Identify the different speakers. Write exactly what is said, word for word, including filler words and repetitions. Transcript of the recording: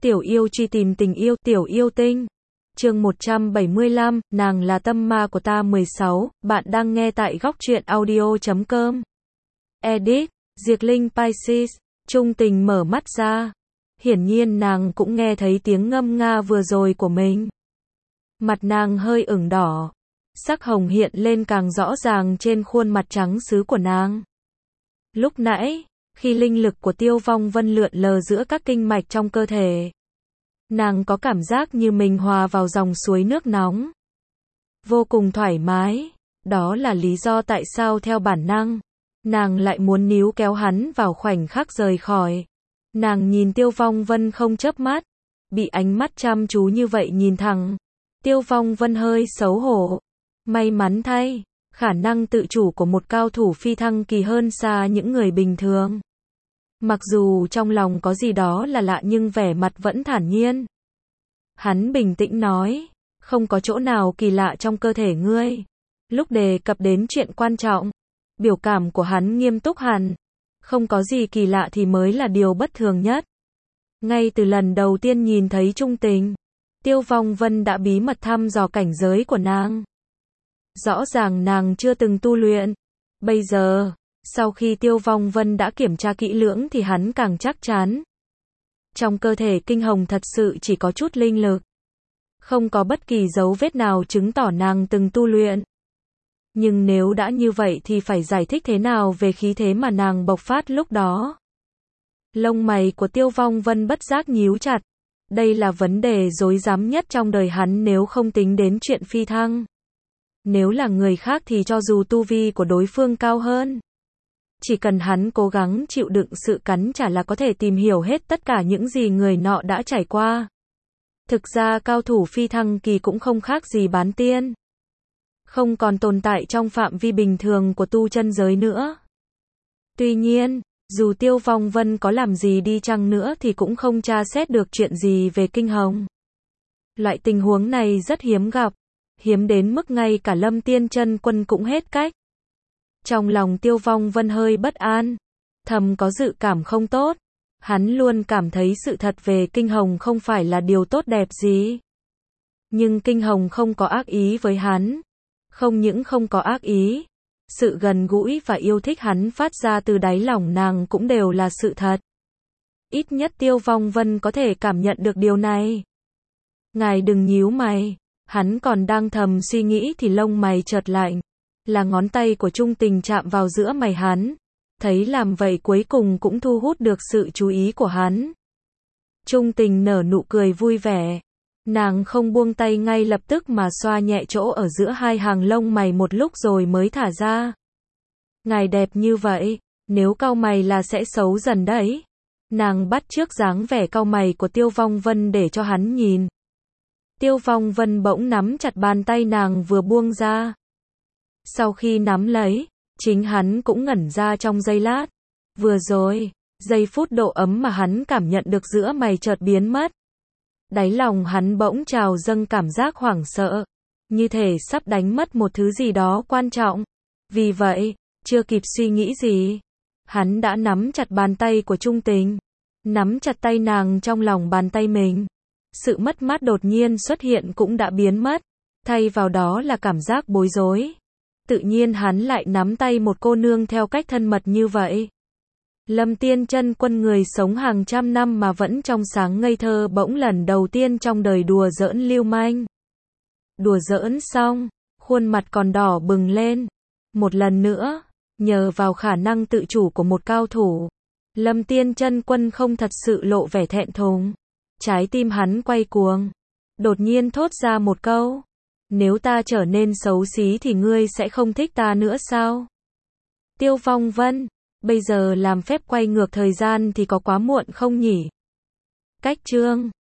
Speaker 1: Tiểu yêu truy tìm tình yêu, tiểu yêu tinh. Chương một trăm bảy mươi lăm, nàng là tâm ma của ta mười sáu, bạn đang nghe tại góc truyện audio chấm com. Edit, Diệc Linh Pisces, Trung Tình mở mắt ra. Hiển nhiên nàng cũng nghe thấy tiếng ngâm nga vừa rồi của mình. Mặt nàng hơi ửng đỏ. Sắc hồng hiện lên càng rõ ràng trên khuôn mặt trắng sứ của nàng. Lúc nãy, khi linh lực của Tiêu Vong Vân lượn lờ giữa các kinh mạch trong cơ thể, nàng có cảm giác như mình hòa vào dòng suối nước nóng. Vô cùng thoải mái. Đó là lý do tại sao theo bản năng, nàng lại muốn níu kéo hắn vào khoảnh khắc rời khỏi. Nàng nhìn Tiêu Vong Vân không chớp mắt. Bị ánh mắt chăm chú như vậy nhìn thẳng, Tiêu Vong Vân hơi xấu hổ. May mắn thay, khả năng tự chủ của một cao thủ phi thăng kỳ hơn xa những người bình thường. Mặc dù trong lòng có gì đó là lạ nhưng vẻ mặt vẫn thản nhiên. Hắn bình tĩnh nói, không có chỗ nào kỳ lạ trong cơ thể ngươi. Lúc đề cập đến chuyện quan trọng, biểu cảm của hắn nghiêm túc hẳn. Không có gì kỳ lạ thì mới là điều bất thường nhất. Ngay từ lần đầu tiên nhìn thấy Trung Tình, Tiêu Vong Vân đã bí mật thăm dò cảnh giới của nàng. Rõ ràng nàng chưa từng tu luyện. Bây giờ, sau khi Tiêu Vong Vân đã kiểm tra kỹ lưỡng thì hắn càng chắc chắn. Trong cơ thể Kinh Hồng thật sự chỉ có chút linh lực. Không có bất kỳ dấu vết nào chứng tỏ nàng từng tu luyện. Nhưng nếu đã như vậy thì phải giải thích thế nào về khí thế mà nàng bộc phát lúc đó. Lông mày của Tiêu Vong Vân bất giác nhíu chặt. Đây là vấn đề rối rắm nhất trong đời hắn nếu không tính đến chuyện phi thăng. Nếu là người khác thì cho dù tu vi của đối phương cao hơn, chỉ cần hắn cố gắng chịu đựng sự cắn trả là có thể tìm hiểu hết tất cả những gì người nọ đã trải qua. Thực ra cao thủ phi thăng kỳ cũng không khác gì bán tiên. Không còn tồn tại trong phạm vi bình thường của tu chân giới nữa. Tuy nhiên, dù Tiêu Vong Vân có làm gì đi chăng nữa thì cũng không tra xét được chuyện gì về Kinh Hồng. Loại tình huống này rất hiếm gặp. Hiếm đến mức ngay cả Lâm Tiên Chân Quân cũng hết cách. Trong lòng Tiêu Vong Vân hơi bất an, thầm có dự cảm không tốt. Hắn luôn cảm thấy sự thật về Kinh Hồng không phải là điều tốt đẹp gì. Nhưng Kinh Hồng không có ác ý với hắn. Không những không có ác ý, sự gần gũi và yêu thích hắn phát ra từ đáy lòng nàng cũng đều là sự thật. Ít nhất Tiêu Vong Vân có thể cảm nhận được điều này. Ngài đừng nhíu mày. Hắn còn đang thầm suy nghĩ thì lông mày chợt lạnh. Là ngón tay của Trung Tình chạm vào giữa mày hắn. Thấy làm vậy cuối cùng cũng thu hút được sự chú ý của hắn. Trung Tình nở nụ cười vui vẻ. Nàng không buông tay ngay lập tức mà xoa nhẹ chỗ ở giữa hai hàng lông mày một lúc rồi mới thả ra. Ngài đẹp như vậy, nếu cau mày là sẽ xấu dần đấy. Nàng bắt chước dáng vẻ cau mày của Tiêu Vong Vân để cho hắn nhìn. Tiêu Vong Vân bỗng nắm chặt bàn tay nàng vừa buông ra. Sau khi nắm lấy, chính hắn cũng ngẩn ra trong giây lát. Vừa rồi, giây phút độ ấm mà hắn cảm nhận được giữa mày chợt biến mất. Đáy lòng hắn bỗng trào dâng cảm giác hoảng sợ, như thể sắp đánh mất một thứ gì đó quan trọng. Vì vậy, chưa kịp suy nghĩ gì, hắn đã nắm chặt bàn tay của Trung Tình, nắm chặt tay nàng trong lòng bàn tay mình. Sự mất mát đột nhiên xuất hiện cũng đã biến mất, thay vào đó là cảm giác bối rối. Tự nhiên hắn lại nắm tay một cô nương theo cách thân mật như vậy. Lâm Tiên Chân Quân người sống hàng trăm năm mà vẫn trong sáng ngây thơ bỗng lần đầu tiên trong đời đùa giỡn lưu manh. Đùa giỡn xong, khuôn mặt còn đỏ bừng lên. Một lần nữa, nhờ vào khả năng tự chủ của một cao thủ, Lâm Tiên Chân Quân không thật sự lộ vẻ thẹn thùng. Trái tim hắn quay cuồng, đột nhiên thốt ra một câu. Nếu ta trở nên xấu xí thì ngươi sẽ không thích ta nữa sao? Tiêu Vong Vân, bây giờ làm phép quay ngược thời gian thì có quá muộn không nhỉ? Cách chương